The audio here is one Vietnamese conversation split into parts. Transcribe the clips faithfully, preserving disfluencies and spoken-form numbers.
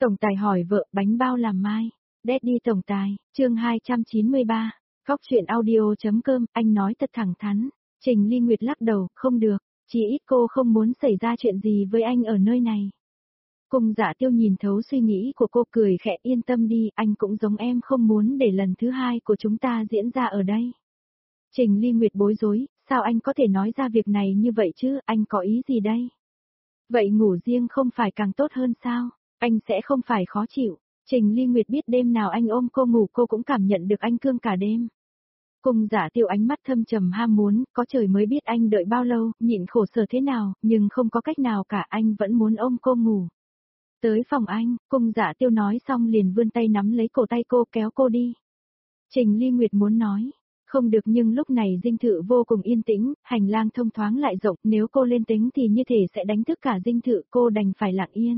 Tổng tài hỏi vợ bánh bao làm mai. Daddy tổng tài, chương hai trăm chín mươi ba. Góc chuyện audio.com, anh nói thật thẳng thắn. Trình Ly Nguyệt lắc đầu, không được, chỉ ít cô không muốn xảy ra chuyện gì với anh ở nơi này. Cung Dạ Tiêu nhìn thấu suy nghĩ của cô, cười khẽ, yên tâm đi, anh cũng giống em không muốn để lần thứ hai của chúng ta diễn ra ở đây. Trình Ly Nguyệt bối rối, sao anh có thể nói ra việc này như vậy chứ, anh có ý gì đây? Vậy ngủ riêng không phải càng tốt hơn sao, anh sẽ không phải khó chịu. Trình Ly Nguyệt biết đêm nào anh ôm cô ngủ cô cũng cảm nhận được anh cương cả đêm. Cung Dạ Tiêu ánh mắt thâm trầm ham muốn, có trời mới biết anh đợi bao lâu, nhịn khổ sở thế nào, nhưng không có cách nào cả, anh vẫn muốn ôm cô ngủ. Tới phòng anh, Cung Dạ Tiêu nói xong liền vươn tay nắm lấy cổ tay cô kéo cô đi. Trình Ly Nguyệt muốn nói, không được, nhưng lúc này dinh thự vô cùng yên tĩnh, hành lang thông thoáng lại rộng, nếu cô lên tính thì như thể sẽ đánh thức cả dinh thự, cô đành phải lặng yên.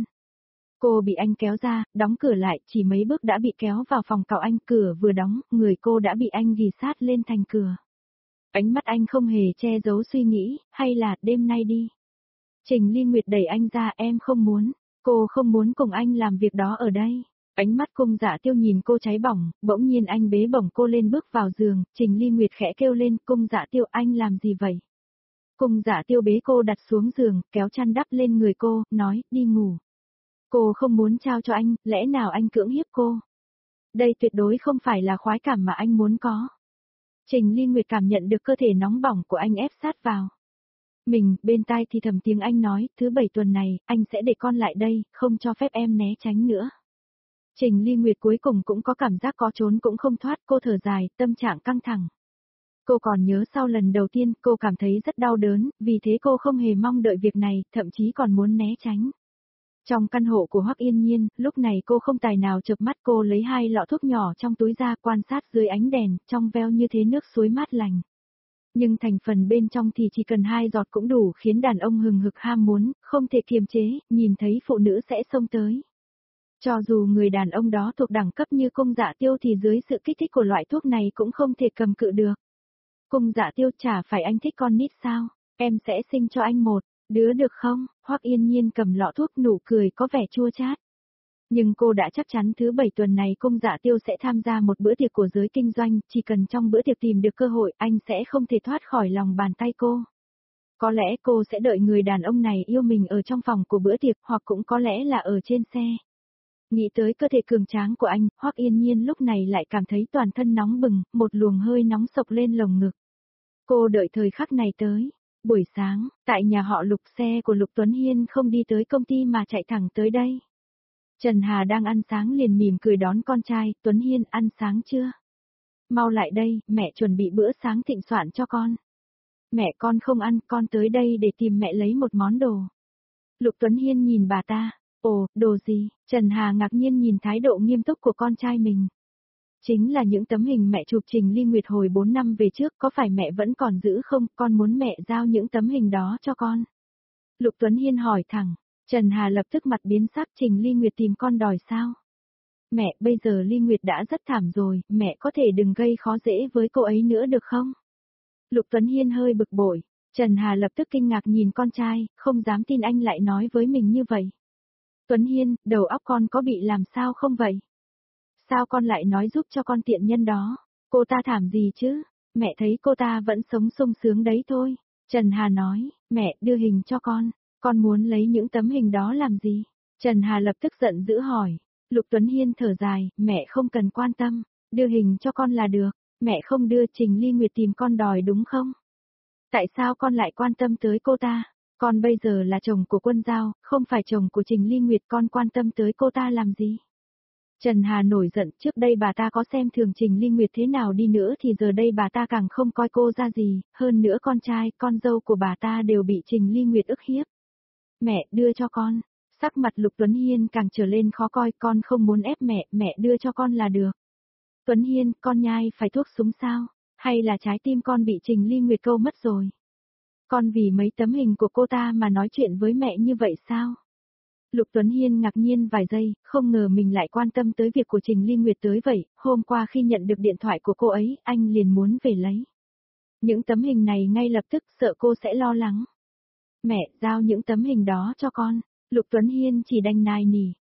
Cô bị anh kéo ra, đóng cửa lại, chỉ mấy bước đã bị kéo vào phòng cậu anh, cửa vừa đóng, người cô đã bị anh ghì sát lên thành cửa. Ánh mắt anh không hề che giấu suy nghĩ, hay là đêm nay đi. Trình Ly Nguyệt đẩy anh ra, em không muốn, cô không muốn cùng anh làm việc đó ở đây. Ánh mắt Cung Dạ Tiêu nhìn cô cháy bỏng, bỗng nhiên anh bế bổng cô lên bước vào giường, Trình Ly Nguyệt khẽ kêu lên, Cung Dạ Tiêu anh làm gì vậy? Cung Dạ Tiêu bế cô đặt xuống giường, kéo chăn đắp lên người cô, nói, đi ngủ. Cô không muốn trao cho anh, lẽ nào anh cưỡng hiếp cô? Đây tuyệt đối không phải là khoái cảm mà anh muốn có. Trình Ly Nguyệt cảm nhận được cơ thể nóng bỏng của anh ép sát vào. Mình, bên tai thì thầm tiếng anh nói, thứ bảy tuần này, anh sẽ để con lại đây, không cho phép em né tránh nữa. Trình Ly Nguyệt cuối cùng cũng có cảm giác có trốn cũng không thoát, cô thở dài, tâm trạng căng thẳng. Cô còn nhớ sau lần đầu tiên, cô cảm thấy rất đau đớn, vì thế cô không hề mong đợi việc này, thậm chí còn muốn né tránh. Trong căn hộ của Hoắc Yên Nhiên, lúc này cô không tài nào chợp mắt, cô lấy hai lọ thuốc nhỏ trong túi ra, quan sát dưới ánh đèn, trong veo như thế nước suối mát lành. Nhưng thành phần bên trong thì chỉ cần hai giọt cũng đủ khiến đàn ông hừng hực ham muốn, không thể kiềm chế, nhìn thấy phụ nữ sẽ xông tới. Cho dù người đàn ông đó thuộc đẳng cấp như Cung Dạ Tiêu thì dưới sự kích thích của loại thuốc này cũng không thể cầm cự được. Cung Dạ Tiêu, chả phải anh thích con nít sao, em sẽ sinh cho anh một đứa được không? Hoắc Yên Nhiên cầm lọ thuốc, nụ cười có vẻ chua chát. Nhưng cô đã chắc chắn thứ bảy tuần này Cung Dạ Tiêu sẽ tham gia một bữa tiệc của giới kinh doanh, chỉ cần trong bữa tiệc tìm được cơ hội anh sẽ không thể thoát khỏi lòng bàn tay cô. Có lẽ cô sẽ đợi người đàn ông này yêu mình ở trong phòng của bữa tiệc, hoặc cũng có lẽ là ở trên xe. Nghĩ tới cơ thể cường tráng của anh, Hoắc Yên Nhiên lúc này lại cảm thấy toàn thân nóng bừng, một luồng hơi nóng sộc lên lồng ngực. Cô đợi thời khắc này tới. Buổi sáng, tại nhà họ Lục, xe của Lục Tuấn Hiên không đi tới công ty mà chạy thẳng tới đây. Trần Hà đang ăn sáng liền mỉm cười đón con trai, Tuấn Hiên ăn sáng chưa? Mau lại đây, mẹ chuẩn bị bữa sáng thịnh soạn cho con. Mẹ con không ăn, con tới đây để tìm mẹ lấy một món đồ. Lục Tuấn Hiên nhìn bà ta, ồ, đồ gì? Trần Hà ngạc nhiên nhìn thái độ nghiêm túc của con trai mình. Chính là những tấm hình mẹ chụp Trình Ly Nguyệt hồi bốn năm về trước, có phải mẹ vẫn còn giữ không, con muốn mẹ giao những tấm hình đó cho con. Lục Tuấn Hiên hỏi thẳng, Trần Hà lập tức mặt biến sắc, Trình Ly Nguyệt tìm con đòi sao? Mẹ, bây giờ Ly Nguyệt đã rất thảm rồi, mẹ có thể đừng gây khó dễ với cô ấy nữa được không? Lục Tuấn Hiên hơi bực bội, Trần Hà lập tức kinh ngạc nhìn con trai, không dám tin anh lại nói với mình như vậy. Tuấn Hiên, đầu óc con có bị làm sao không vậy? Sao con lại nói giúp cho con tiện nhân đó? Cô ta thảm gì chứ? Mẹ thấy cô ta vẫn sống sung sướng đấy thôi. Trần Hà nói, mẹ đưa hình cho con, con muốn lấy những tấm hình đó làm gì? Trần Hà lập tức giận dữ hỏi. Lục Tuấn Hiên thở dài, mẹ không cần quan tâm, đưa hình cho con là được, mẹ không đưa Trình Ly Nguyệt tìm con đòi đúng không? Tại sao con lại quan tâm tới cô ta? Con bây giờ là chồng của Quân Giao, không phải chồng của Trình Ly Nguyệt, con quan tâm tới cô ta làm gì? Trần Hà nổi giận, trước đây bà ta có xem thường Trình Ly Nguyệt thế nào đi nữa thì giờ đây bà ta càng không coi cô ra gì, hơn nữa con trai, con dâu của bà ta đều bị Trình Ly Nguyệt ức hiếp. Mẹ, đưa cho con. Sắc mặt Lục Tuấn Hiên càng trở lên khó coi, con không muốn ép mẹ, mẹ đưa cho con là được. Tuấn Hiên, con nhai phải thuốc súng sao? Hay là trái tim con bị Trình Ly Nguyệt câu mất rồi? Con vì mấy tấm hình của cô ta mà nói chuyện với mẹ như vậy sao? Lục Tuấn Hiên ngạc nhiên vài giây, không ngờ mình lại quan tâm tới việc của Trình Ly Nguyệt tới vậy, hôm qua khi nhận được điện thoại của cô ấy, anh liền muốn về lấy. Những tấm hình này ngay lập tức sợ cô sẽ lo lắng. Mẹ, giao những tấm hình đó cho con, Lục Tuấn Hiên chỉ đành nài nỉ,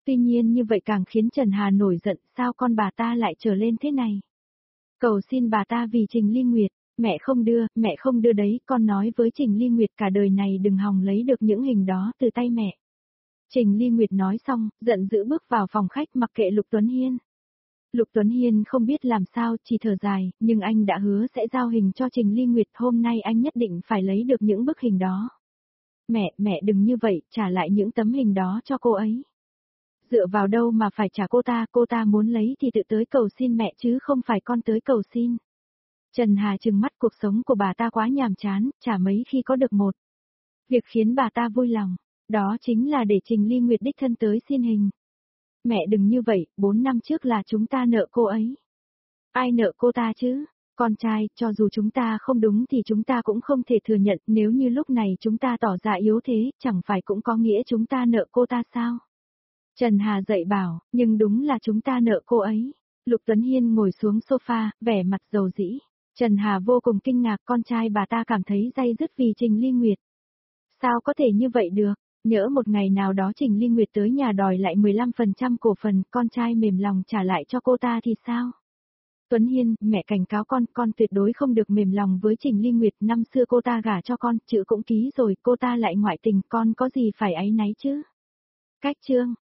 Tuy nhiên như vậy càng khiến Trần Hà nổi giận, sao con bà ta lại trở lên thế này? Cầu xin bà ta vì Trình Ly Nguyệt, mẹ không đưa, mẹ không đưa đấy, con nói với Trình Ly Nguyệt cả đời này đừng hòng lấy được những hình đó từ tay mẹ. Trình Ly Nguyệt nói xong, giận dữ bước vào phòng khách mặc kệ Lục Tuấn Hiên. Lục Tuấn Hiên không biết làm sao, chỉ thở dài, nhưng anh đã hứa sẽ giao hình cho Trình Ly Nguyệt, hôm nay anh nhất định phải lấy được những bức hình đó. Mẹ, mẹ đừng như vậy, trả lại những tấm hình đó cho cô ấy. Dựa vào đâu mà phải trả cô ta, cô ta muốn lấy thì tự tới cầu xin mẹ chứ không phải con tới cầu xin. Trần Hà trừng mắt, cuộc sống của bà ta quá nhàm chán, chả mấy khi có được một việc khiến bà ta vui lòng, đó chính là để Trình Ly Nguyệt đích thân tới xin hình. Mẹ đừng như vậy, bốn năm trước là chúng ta nợ cô ấy. Ai nợ cô ta chứ? Con trai, cho dù chúng ta không đúng thì chúng ta cũng không thể thừa nhận, nếu như lúc này chúng ta tỏ ra yếu thế, chẳng phải cũng có nghĩa chúng ta nợ cô ta sao? Trần Hà dậy bảo, nhưng đúng là chúng ta nợ cô ấy. Lục Tuấn Hiên ngồi xuống sofa, vẻ mặt dầu dĩ. Trần Hà vô cùng kinh ngạc, con trai bà ta cảm thấy day dứt vì Trình Ly Nguyệt. Sao có thể như vậy được? Nhỡ một ngày nào đó Trình Ly Nguyệt tới nhà đòi lại mười lăm phần trăm cổ phần, con trai mềm lòng trả lại cho cô ta thì sao? Tuấn Hiên, mẹ cảnh cáo con, con tuyệt đối không được mềm lòng với Trình Ly Nguyệt, năm xưa cô ta gả cho con, chữ cũng ký rồi, cô ta lại ngoại tình, con có gì phải áy náy chứ? Cách chương